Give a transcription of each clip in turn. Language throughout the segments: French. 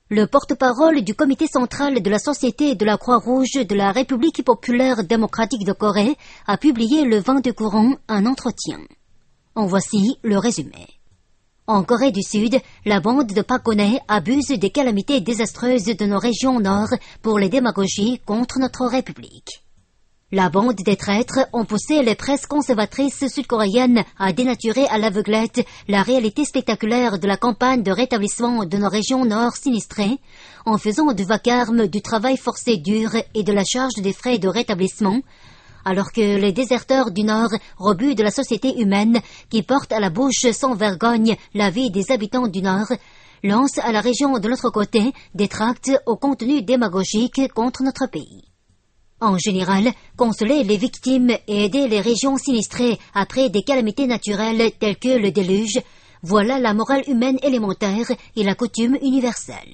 Le porte-parole du comité central de la Société de la Croix-Rouge de la République populaire démocratique de Corée a publié le 22 courant un entretien. En voici le résumé. En Corée du Sud, la bande de Park Geun-hye abuse des calamités désastreuses de nos régions nord pour les démagogies contre notre République. La bande des traîtres ont poussé les presses conservatrices sud-coréennes à dénaturer à l'aveuglette la réalité spectaculaire de la campagne de rétablissement de nos régions nord sinistrées, en faisant du vacarme du travail forcé dur et de la charge des frais de rétablissement, alors que les déserteurs du Nord, rebuts de la société humaine, qui portent à la bouche sans vergogne la vie des habitants du Nord, lancent à la région de l'autre côté des tracts au contenu démagogique contre notre pays. En général, consoler les victimes et aider les régions sinistrées après des calamités naturelles telles que le déluge, voilà la morale humaine élémentaire et la coutume universelle.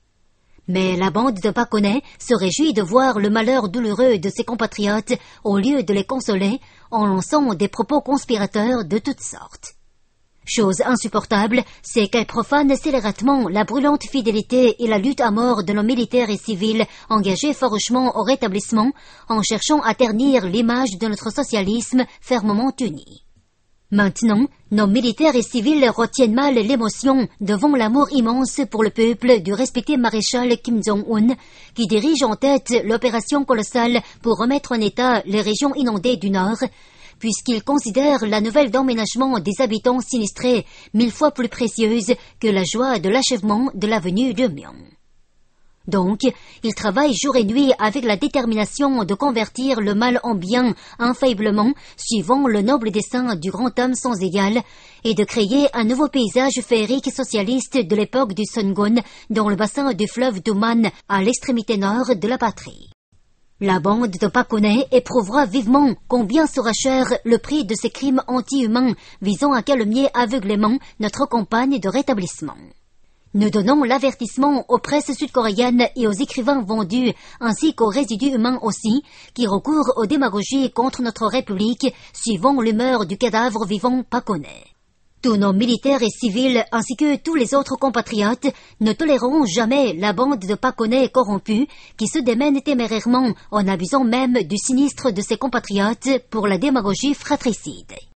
Mais la bande de Park Geun-hye se réjouit de voir le malheur douloureux de ses compatriotes au lieu de les consoler en lançant des propos conspirateurs de toutes sortes. Chose insupportable, c'est qu'elle profane scélératement la brûlante fidélité et la lutte à mort de nos militaires et civils engagés farouchement au rétablissement en cherchant à ternir l'image de notre socialisme fermement uni. Maintenant, nos militaires et civils retiennent mal l'émotion devant l'amour immense pour le peuple du respecté maréchal Kim Jong-un, qui dirige en tête l'opération colossale pour remettre en état les régions inondées du Nord, puisqu'il considère la nouvelle d'emménagement des habitants sinistrés 1000 fois plus précieuse que la joie de l'achèvement de l'avenue de Myeong. Donc, il travaille jour et nuit avec la détermination de convertir le mal en bien infailliblement, suivant le noble dessein du grand homme sans égal, et de créer un nouveau paysage féerique socialiste de l'époque du Sungun dans le bassin du fleuve Duman à l'extrémité nord de la patrie. La bande de Park Geun-hye éprouvera vivement combien sera cher le prix de ces crimes anti-humains visant à calomnier aveuglément notre campagne de rétablissement. Nous donnons l'avertissement aux presses sud-coréennes et aux écrivains vendus, ainsi qu'aux résidus humains aussi, qui recourent aux démagogies contre notre République, suivant l'humeur du cadavre vivant Park Geun-hye. Tous nos militaires et civils, ainsi que tous les autres compatriotes, ne toléreront jamais la bande de Park Geun-hye corrompue qui se démène témérairement en abusant même du sinistre de ses compatriotes pour la démagogie fratricide.